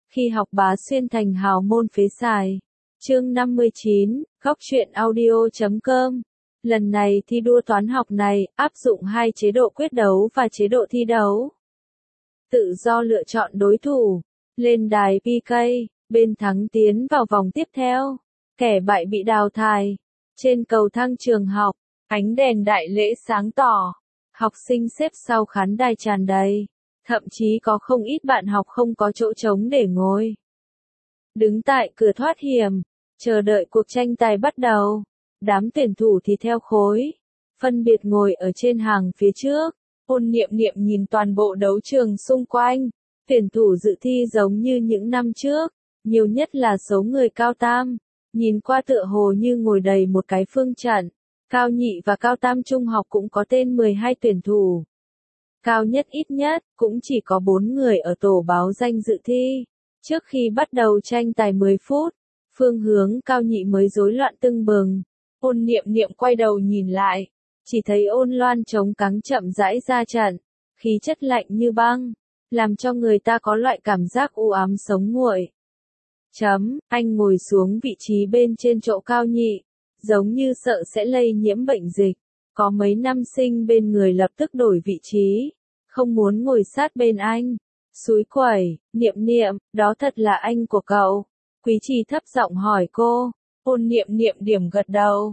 Khi học bá xuyên thành hào môn phế xài. Chương 59, góc truyện audio.com. Lần này thi đua toán học này áp dụng 2 chế độ quyết đấu và chế độ thi đấu. Tự do lựa chọn đối thủ. Lên đài PK, bên thắng tiến vào vòng tiếp theo. Kẻ bại bị đào thải. Trên cầu thang trường học, ánh đèn đại lễ sáng tỏ. Học sinh xếp sau khán đài tràn đầy. Thậm chí có không ít bạn học không có chỗ trống để ngồi. Đứng tại cửa thoát hiểm, chờ đợi cuộc tranh tài bắt đầu. Đám tuyển thủ thì theo khối, phân biệt ngồi ở trên hàng phía trước. Ôn Niệm Niệm nhìn toàn bộ đấu trường xung quanh. Tuyển thủ dự thi giống như những năm trước, nhiều nhất là số người cao tam. Nhìn qua tựa hồ như ngồi đầy một cái phương trận. Cao nhị và cao tam trung học cũng có tên 12 tuyển thủ. Cao nhất ít nhất, cũng chỉ có 4 người ở tổ báo danh dự thi. Trước khi bắt đầu tranh tài 10 phút, phương hướng cao nhị mới rối loạn tưng bừng. Ôn Niệm Niệm quay đầu nhìn lại, chỉ thấy Ôn Loan chống cáng chậm rãi ra trận, khí chất lạnh như băng, làm cho người ta có loại cảm giác u ám sống nguội. Anh ngồi xuống vị trí bên trên chỗ cao nhị, giống như sợ sẽ lây nhiễm bệnh dịch. Có mấy nam sinh bên người lập tức đổi vị trí, không muốn ngồi sát bên anh. Xúi quẩy, Niệm Niệm, đó thật là anh của cậu. Quý Trì thấp giọng hỏi cô. Ôn Niệm Niệm điểm gật đầu.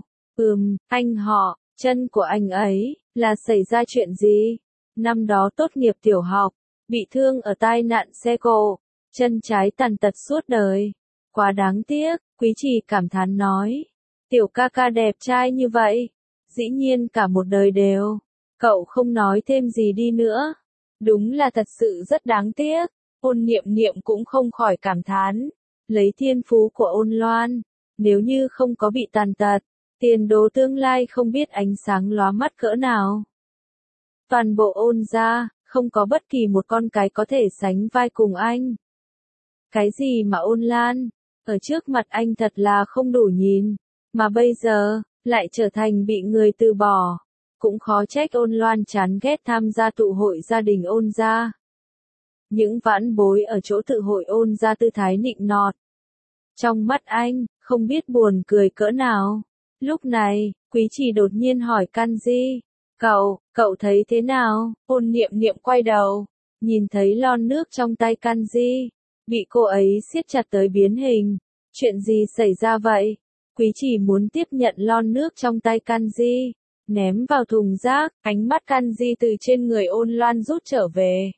Anh họ, chân của anh ấy, là xảy ra chuyện gì? Năm đó tốt nghiệp tiểu học, bị thương ở tai nạn xe cộ, chân trái tàn tật suốt đời. Quá đáng tiếc, Quý Trì cảm thán nói. Tiểu ca ca đẹp trai như vậy, dĩ nhiên cả một đời đều. Cậu không nói thêm gì đi nữa. Đúng là thật sự rất đáng tiếc. Ôn Niệm Niệm cũng không khỏi cảm thán. Lấy thiên phú của Ôn Loan, nếu như không có bị tàn tật, tiền đồ tương lai không biết ánh sáng lóa mắt cỡ nào. Toàn bộ Ôn gia, không có bất kỳ một con cái có thể sánh vai cùng anh. Cái gì mà Ôn Lan, ở trước mặt anh thật là không đủ nhìn, mà bây giờ, lại trở thành bị người từ bỏ. Cũng khó trách Ôn Loan chán ghét tham gia tụ hội gia đình Ôn gia. Những vãn bối ở chỗ tự hội Ôn gia tư thái nịnh nọt. Trong mắt anh, không biết buồn cười cỡ nào. Lúc này, Quý Trì đột nhiên hỏi Kanji. Cậu thấy thế nào? Ôn Niệm Niệm quay đầu, nhìn thấy lon nước trong tay Kanji, bị cô ấy siết chặt tới biến hình. Chuyện gì xảy ra vậy? Quý Trì muốn tiếp nhận lon nước trong tay Kanji, ném vào thùng rác, ánh mắt Kanji từ trên người Ôn Loan rút trở về.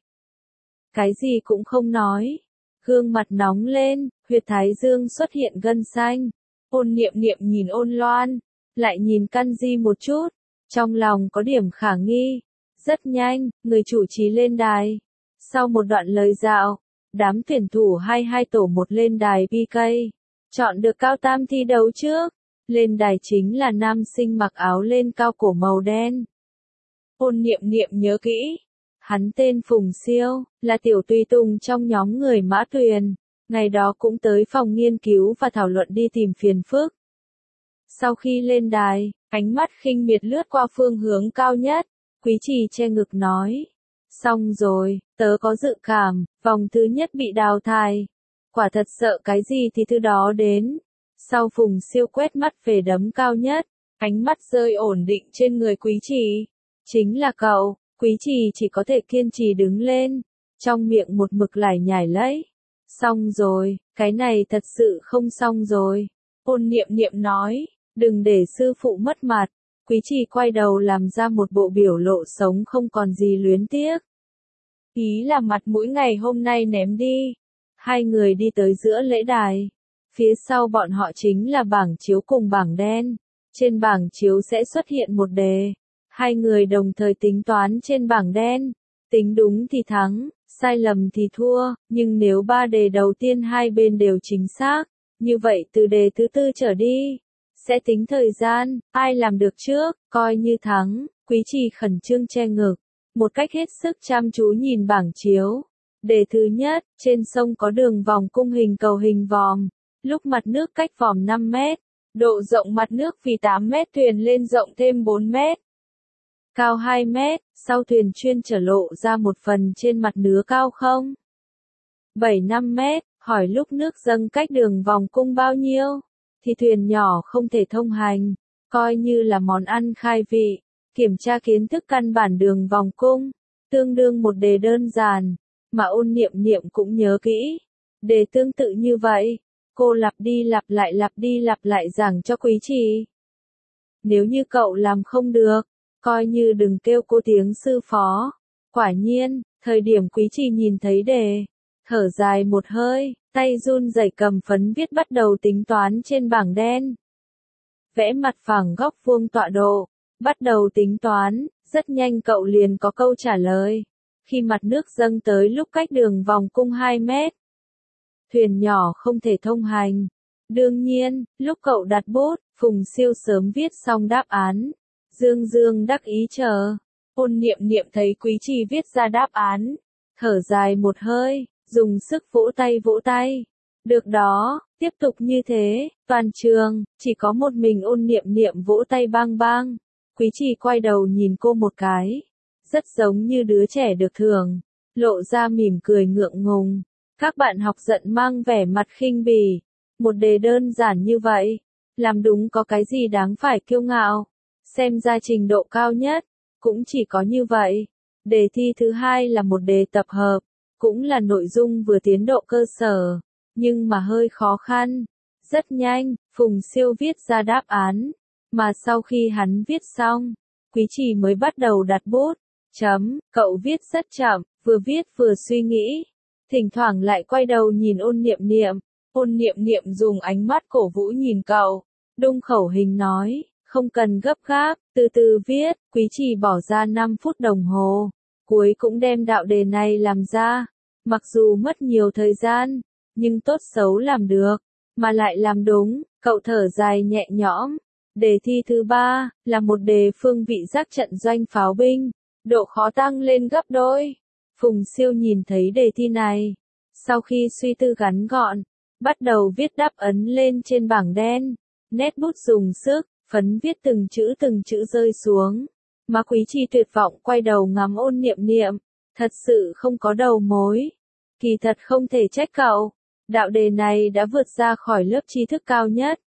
Cái gì cũng không nói. Gương mặt nóng lên, huyệt thái dương xuất hiện gân xanh. Ôn Niệm Niệm nhìn Ôn Loan, lại nhìn Kanji một chút, trong lòng có điểm khả nghi. Rất nhanh, người chủ trì lên đài. Sau một đoạn lời dạo, đám tuyển thủ 22 tổ 1 lên đài PK. Chọn được cao tam thi đấu trước. Lên đài chính là nam sinh mặc áo lên cao cổ màu đen. Ôn Niệm Niệm nhớ kỹ. Hắn tên Phùng Siêu, là tiểu tùy tùng trong nhóm người Mã Tuyền. Ngày đó cũng tới phòng nghiên cứu và thảo luận đi tìm phiền phức. Sau khi lên đài, ánh mắt khinh miệt lướt qua phương hướng cao nhất. Quý Trì che ngực nói. Xong rồi, tớ có dự cảm, vòng thứ nhất bị đào thải. Quả thật sợ cái gì thì thứ đó đến. Sau Phùng Siêu quét mắt về đấm cao nhất, ánh mắt rơi ổn định trên người Quý Trì. Chính là cậu. Quý Trì chỉ có thể kiên trì đứng lên, trong miệng một mực lải nhải lấy. Xong rồi, cái này thật sự không xong rồi. Ôn Niệm Niệm nói, đừng để sư phụ mất mặt. Quý Trì quay đầu làm ra một bộ biểu lộ sống không còn gì luyến tiếc. Ý là mặt mũi ngày hôm nay ném đi. Hai người đi tới giữa lễ đài. Phía sau bọn họ chính là bảng chiếu cùng bảng đen. Trên bảng chiếu sẽ xuất hiện một đề. Hai người đồng thời tính toán trên bảng đen. Tính đúng thì thắng, sai lầm thì thua, nhưng nếu 3 đề đầu tiên hai bên đều chính xác, như vậy từ đề thứ 4 trở đi, sẽ tính thời gian, ai làm được trước, coi như thắng. Quý Trì khẩn trương che ngực, một cách hết sức chăm chú nhìn bảng chiếu. Đề thứ nhất, trên sông có đường vòng cung hình cầu hình vòm, lúc mặt nước cách vòm 5 mét, độ rộng mặt nước vì 8 mét thuyền lên rộng thêm 4 mét. Cao 2 mét, sau thuyền chuyên trở lộ ra một phần trên mặt nước cao 0,75 mét, hỏi lúc nước dâng cách đường vòng cung bao nhiêu, thì thuyền nhỏ không thể thông hành, coi như là món ăn khai vị, kiểm tra kiến thức căn bản đường vòng cung, tương đương một đề đơn giản, mà Ôn Niệm Niệm cũng nhớ kỹ. Đề tương tự như vậy, cô lặp đi lặp lại giảng cho Quý Trì. Nếu như cậu làm không được, coi như đừng kêu cô tiếng sư phó. Quả nhiên, thời điểm Quý Trì nhìn thấy đề, thở dài một hơi, tay run rẩy cầm phấn viết bắt đầu tính toán trên bảng đen. Vẽ mặt phẳng góc vuông tọa độ, bắt đầu tính toán, rất nhanh cậu liền có câu trả lời. Khi mặt nước dâng tới lúc cách đường vòng cung 2 mét, thuyền nhỏ không thể thông hành. Đương nhiên, lúc cậu đặt bút, Phùng Siêu sớm viết xong đáp án. Dương Dương đắc ý chờ. Ôn Niệm Niệm thấy Quý Trì viết ra đáp án, thở dài một hơi, dùng sức vỗ tay. Được đó, tiếp tục như thế, toàn trường, chỉ có một mình Ôn Niệm Niệm vỗ tay bang bang. Quý Trì quay đầu nhìn cô một cái, rất giống như đứa trẻ được thưởng, lộ ra mỉm cười ngượng ngùng. Các bạn học giận mang vẻ mặt khinh bỉ. Một đề đơn giản như vậy, làm đúng có cái gì đáng phải kiêu ngạo. Xem ra trình độ cao nhất, cũng chỉ có như vậy. Đề thi thứ hai là một đề tập hợp, cũng là nội dung vừa tiến độ cơ sở, nhưng mà hơi khó khăn. Rất nhanh, Phùng Siêu viết ra đáp án, mà sau khi hắn viết xong, Quý Trì mới bắt đầu đặt bút. Cậu viết rất chậm, vừa viết vừa suy nghĩ, thỉnh thoảng lại quay đầu nhìn Ôn Niệm Niệm. Ôn Niệm Niệm dùng ánh mắt cổ vũ nhìn cậu, đung khẩu hình nói, không cần gấp gáp, từ từ viết. Quý Trì bỏ ra 5 phút đồng hồ, cuối cũng đem đạo đề này làm ra. Mặc dù mất nhiều thời gian, nhưng tốt xấu làm được, mà lại làm đúng, cậu thở dài nhẹ nhõm. Đề thi thứ 3, là một đề phương vị giác trận doanh pháo binh, độ khó tăng lên gấp đôi. Phùng Siêu nhìn thấy đề thi này, sau khi suy tư ngắn gọn, bắt đầu viết đáp ấn lên trên bảng đen, nét bút dùng sức, phấn viết từng chữ rơi xuống. Mà Quý Trì tuyệt vọng quay đầu ngắm Ôn Niệm Niệm, thật sự không có đầu mối. Kỳ thật không thể trách cậu, đạo đề này đã vượt ra khỏi lớp tri thức cao nhất.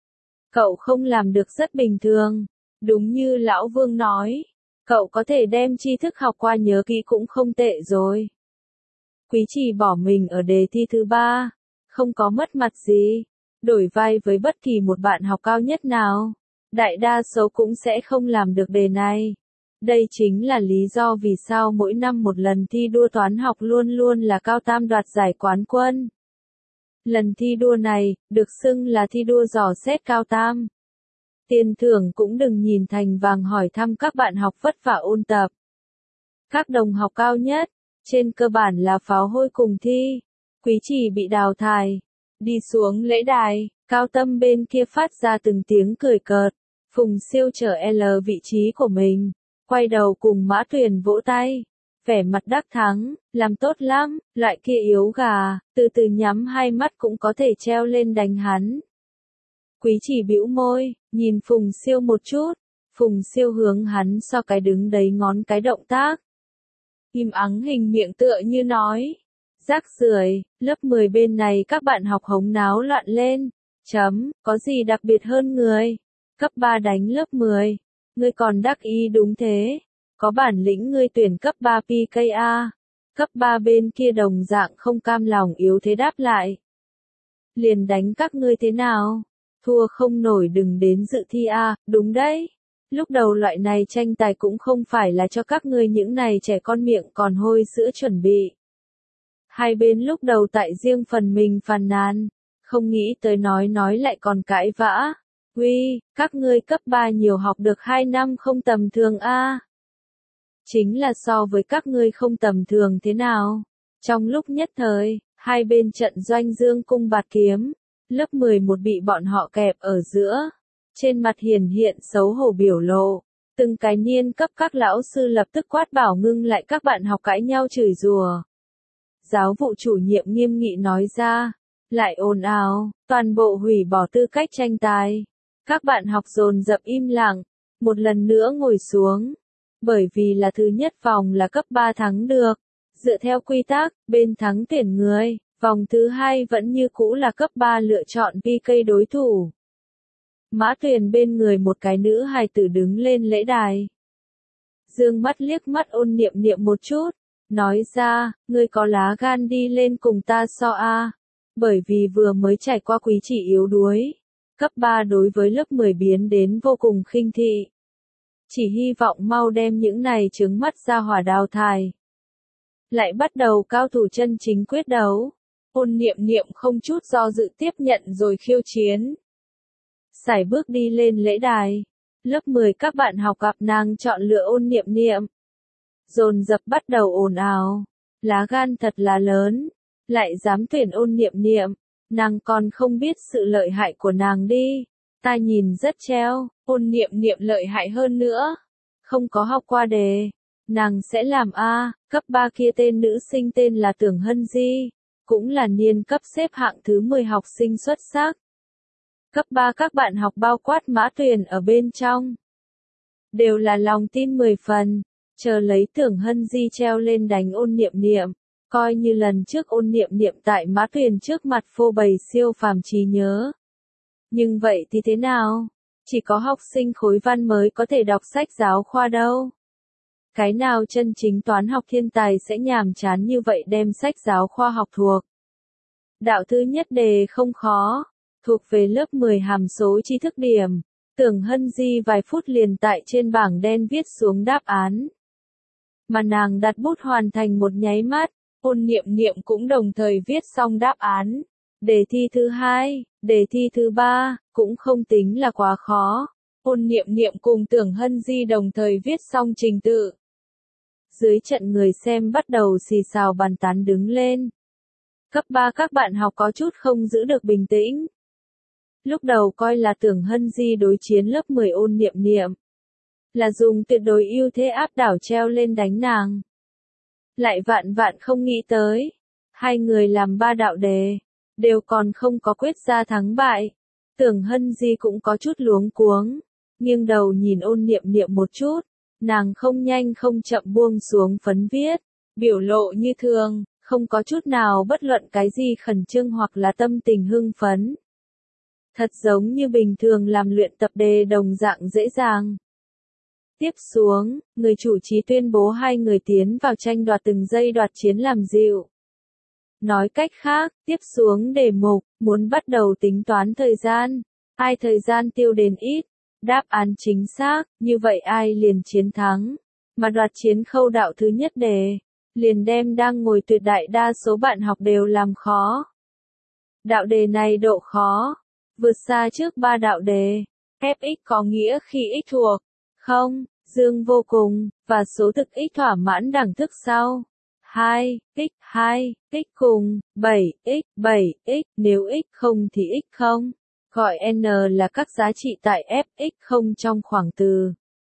Cậu không làm được rất bình thường, đúng như Lão Vương nói, cậu có thể đem tri thức học qua nhớ kỹ cũng không tệ rồi. Quý Trì bỏ mình ở đề thi thứ 3, không có mất mặt gì, đổi vai với bất kỳ một bạn học cao nhất nào, đại đa số cũng sẽ không làm được đề này. Đây chính là lý do vì sao mỗi năm một lần thi đua toán học luôn luôn là Cao Tam đoạt giải quán quân. Lần thi đua này, được xưng là thi đua dò xét Cao Tam. Tiền thưởng cũng đừng nhìn thành vàng, hỏi thăm các bạn học vất vả ôn tập. Các đồng học cao nhất, trên cơ bản là pháo hôi cùng thi. Quý Trì bị đào thải. Đi xuống lễ đài, Cao Tâm bên kia phát ra từng tiếng cười cợt. Phùng Siêu chở L vị trí của mình, quay đầu cùng Mã Tuyền vỗ tay. Vẻ mặt đắc thắng, làm tốt lắm, loại kia yếu gà, từ từ nhắm hai mắt cũng có thể treo lên đánh hắn. Quý Trì bĩu môi, nhìn Phùng Siêu một chút. Phùng Siêu hướng hắn so cái đứng đấy ngón cái động tác. Im ắng hình miệng tựa như nói. Rác rưởi, lớp 10 bên này các bạn học hống náo loạn lên. Có gì đặc biệt hơn người? Cấp 3 đánh lớp 10. Ngươi còn đắc ý đúng thế. Có bản lĩnh ngươi tuyển cấp 3 PKA. Cấp 3 bên kia đồng dạng không cam lòng yếu thế đáp lại. Liền đánh các ngươi thế nào? Thua không nổi đừng đến dự thi a, đúng đấy. Lúc đầu loại này tranh tài cũng không phải là cho các ngươi những này trẻ con miệng còn hôi sữa chuẩn bị. Hai bên lúc đầu tại riêng phần mình phàn nàn, không nghĩ tới nói lại còn cãi vã. Uy, các ngươi cấp 3 nhiều học được 2 năm không tầm thường a. Chính là so với các ngươi không tầm thường thế nào. Trong lúc nhất thời, hai bên trận doanh dương cung bạt kiếm, lớp 11 bị bọn họ kẹp ở giữa. Trên mặt hiển hiện xấu hổ biểu lộ, từng cái niên cấp các lão sư lập tức quát bảo ngưng lại các bạn học cãi nhau chửi rủa. Giáo vụ chủ nhiệm nghiêm nghị nói ra, lại ồn ào, toàn bộ hủy bỏ tư cách tranh tài. Các bạn học dồn dập im lặng, một lần nữa ngồi xuống. Bởi vì là thứ nhất vòng là cấp 3 thắng được. Dựa theo quy tắc, bên thắng tuyển người, Vòng thứ hai vẫn như cũ là cấp 3 lựa chọn PK đối thủ. Mã Tuyền bên người một cái nữ hài tử đứng lên lễ đài. Dương mắt liếc mắt Ôn Niệm Niệm một chút, nói ra, ngươi có lá gan đi lên cùng ta so a. Bởi vì vừa mới trải qua quý chỉ yếu đuối, cấp 3 đối với lớp 10 biến đến vô cùng khinh thị. Chỉ hy vọng mau đem những này trứng mắt ra hỏa đào thải. Lại bắt đầu cao thủ chân chính quyết đấu. Ôn Niệm Niệm không chút do dự tiếp nhận rồi khiêu chiến. Sải bước đi lên lễ đài. Lớp 10 các bạn học gặp nàng chọn lựa Ôn Niệm Niệm. Dồn dập bắt đầu ồn ào. Lá gan thật là lớn. Lại dám tuyển Ôn Niệm Niệm. Nàng còn không biết sự lợi hại của nàng đi. Ta nhìn rất treo. Ôn Niệm Niệm lợi hại hơn nữa. Không có học qua đề. Nàng sẽ làm A. Cấp 3 kia tên nữ sinh tên là Tưởng Hân Di. Cũng là niên cấp xếp hạng thứ 10 học sinh xuất sắc. Cấp 3 các bạn học bao quát Mã Tuyền ở bên trong. Đều là lòng tin 10 phần. Chờ lấy Tưởng Hân Di treo lên đánh Ôn Niệm Niệm. Coi như lần trước Ôn Niệm Niệm tại Mã Tuyền trước mặt phô bày siêu phàm trí nhớ. Nhưng vậy thì thế nào? Chỉ có học sinh khối văn mới có thể đọc sách giáo khoa đâu. Cái nào chân chính toán học thiên tài sẽ nhàm chán như vậy đem sách giáo khoa học thuộc. Đạo thứ nhất đề không khó, thuộc về lớp 10 hàm số tri thức điểm. Tưởng Hân Di vài phút liền tại trên bảng đen viết xuống đáp án. Mà nàng đặt bút hoàn thành một nháy mắt, Ôn Niệm Niệm cũng đồng thời viết xong đáp án. Đề thi thứ hai, đề thi thứ ba, cũng không tính là quá khó. Ôn Niệm Niệm cùng Tưởng Hân Di đồng thời viết xong trình tự. Dưới trận người xem bắt đầu xì xào bàn tán đứng lên. Cấp 3 các bạn học có chút không giữ được bình tĩnh. Lúc đầu coi là Tưởng Hân Di đối chiến lớp 10 Ôn Niệm Niệm. Là dùng tuyệt đối ưu thế áp đảo treo lên đánh nàng. Lại vạn vạn không nghĩ tới. Hai người làm 3 đạo đề. Đều còn không có quyết ra thắng bại. Tưởng Hân Di cũng có chút luống cuống. Nghiêng đầu nhìn Ôn Niệm Niệm một chút. Nàng không nhanh không chậm buông xuống phấn viết. Biểu lộ như thường, không có chút nào bất luận cái gì khẩn trương hoặc là tâm tình hưng phấn. Thật giống như bình thường làm luyện tập đề đồng dạng dễ dàng. Tiếp xuống, người chủ trì tuyên bố hai người tiến vào tranh đoạt từng giây đoạt chiến làm dịu. Nói cách khác, tiếp xuống đề mục, muốn bắt đầu tính toán thời gian. Ai thời gian tiêu đến ít, đáp án chính xác, như vậy ai liền chiến thắng. Mà đoạt chiến khâu đạo thứ nhất đề, liền đem đang ngồi tuyệt đại đa số bạn học đều làm khó. Đạo đề này độ khó, vượt xa trước 3 đạo đề. Fx có nghĩa khi x thuộc 0, dương vô cùng, và số thực x thỏa mãn đẳng thức sau. 2, x 2, x cùng, 7, x 7, x, nếu x không thì x không. Gọi n là các giá trị tại fx không trong khoảng từ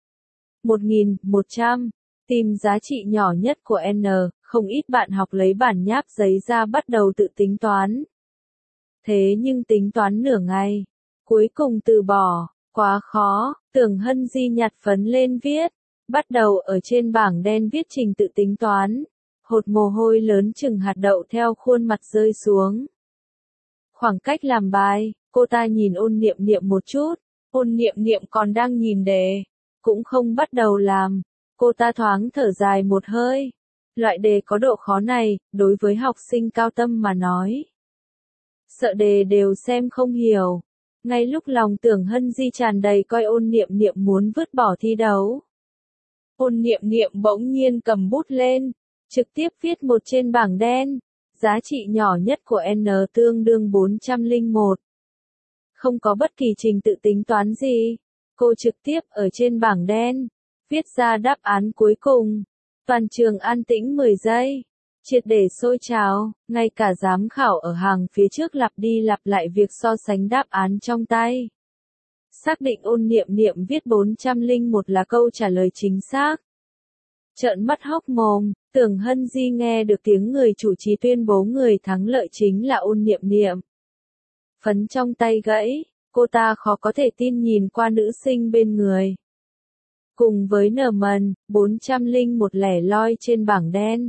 1100. Tìm giá trị nhỏ nhất của n, không ít bạn học lấy bản nháp giấy ra bắt đầu tự tính toán. Thế nhưng tính toán nửa ngày, cuối cùng từ bỏ, quá khó, Tưởng Hân Di nhặt phấn lên viết, bắt đầu ở trên bảng đen viết trình tự tính toán, hột mồ hôi lớn chừng hạt đậu theo khuôn mặt rơi xuống. Khoảng cách làm bài, cô ta nhìn Ôn Niệm Niệm một chút, Ôn Niệm Niệm còn đang nhìn đề, cũng không bắt đầu làm, cô ta thoáng thở dài một hơi. Loại đề có độ khó này, đối với học sinh cao tâm mà nói. Sợ đề đều xem không hiểu. Ngay lúc lòng Tưởng Hân Di tràn đầy coi Ôn Niệm Niệm muốn vứt bỏ thi đấu. Ôn Niệm Niệm bỗng nhiên cầm bút lên, trực tiếp viết một trên bảng đen. Giá trị nhỏ nhất của n tương đương 401. Không có bất kỳ trình tự tính toán gì. Cô trực tiếp ở trên bảng đen, viết ra đáp án cuối cùng. Toàn trường an tĩnh 10 giây. Triệt để sôi trào, ngay cả giám khảo ở hàng phía trước lặp đi lặp lại việc so sánh đáp án trong tay. Xác định Ôn Niệm Niệm viết 401 là câu trả lời chính xác. Trợn mắt hốc mồm, Tưởng Hân Di nghe được tiếng người chủ trì tuyên bố người thắng lợi chính là Ôn Niệm Niệm. Phấn trong tay gãy, cô ta khó có thể tin nhìn qua nữ sinh bên người. Cùng với nở mần, 401 lẻ loi trên bảng đen.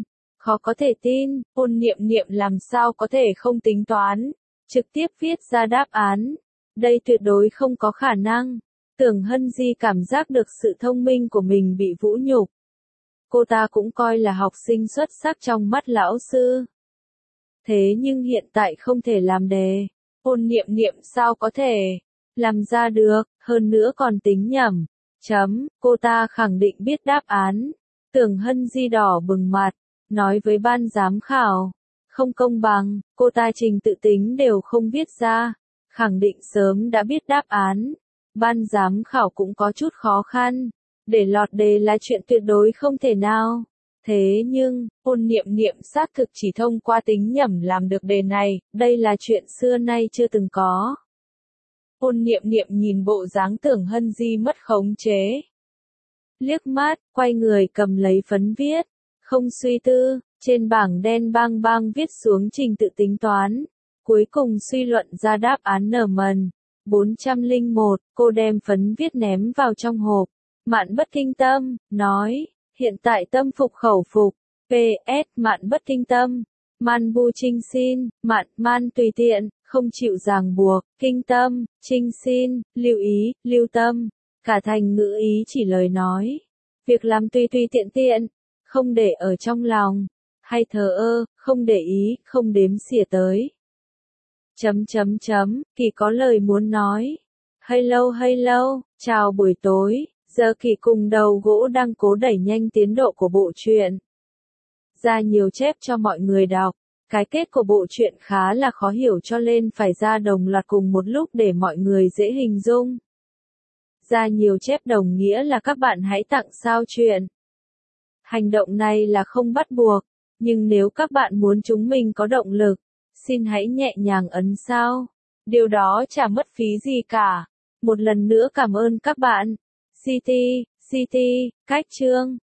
Khó có thể tin, Ôn Niệm Niệm làm sao có thể không tính toán, trực tiếp viết ra đáp án. Đây tuyệt đối không có khả năng. Tưởng Hân Di cảm giác được sự thông minh của mình bị vũ nhục. Cô ta cũng coi là học sinh xuất sắc trong mắt lão sư. Thế nhưng hiện tại không thể làm đề. Ôn Niệm Niệm sao có thể làm ra được, hơn nữa còn tính nhầm. Cô ta khẳng định biết đáp án. Tưởng Hân Di đỏ bừng mặt, nói với ban giám khảo. Không công bằng, cô ta trình tự tính đều không viết ra. Khẳng định sớm đã biết đáp án. Ban giám khảo cũng có chút khó khăn. Để lọt đề là chuyện tuyệt đối không thể nào. Thế nhưng, Ôn Niệm Niệm xác thực chỉ thông qua tính nhẩm làm được đề này, đây là chuyện xưa nay chưa từng có. Ôn Niệm Niệm nhìn bộ dáng Tưởng Hân Di mất khống chế. Liếc mắt, quay người cầm lấy phấn viết. Không suy tư, trên bảng đen bang bang viết xuống trình tự tính toán. Cuối cùng suy luận ra đáp án NM 401, cô đem phấn viết ném vào trong hộp. Mạn Bất Kinh Tâm, nói, hiện tại tâm phục khẩu phục. PS, Mạn Bất Kinh Tâm. Man Bu Trinh xin, man tùy tiện, không chịu ràng buộc, kinh tâm, trinh xin, lưu ý, lưu tâm. Cả thành ngữ ý chỉ lời nói. Việc làm tùy tùy tiện tiện, không để ở trong lòng. Hay thờ ơ, không để ý, không đếm xỉa tới. Kỳ có lời muốn nói. Hello, chào buổi tối. Giờ Kỳ cùng đầu gỗ đang cố đẩy nhanh tiến độ của bộ truyện. Ra nhiều chép cho mọi người đọc. Cái kết của bộ truyện khá là khó hiểu cho nên phải ra đồng loạt cùng một lúc để mọi người dễ hình dung. Ra nhiều chép đồng nghĩa là các bạn hãy tặng sao truyện. Hành động này là không bắt buộc, nhưng nếu các bạn muốn chúng mình có động lực, xin hãy nhẹ nhàng ấn sao. Điều đó chả mất phí gì cả. Một lần nữa cảm ơn các bạn. CT, cách chương.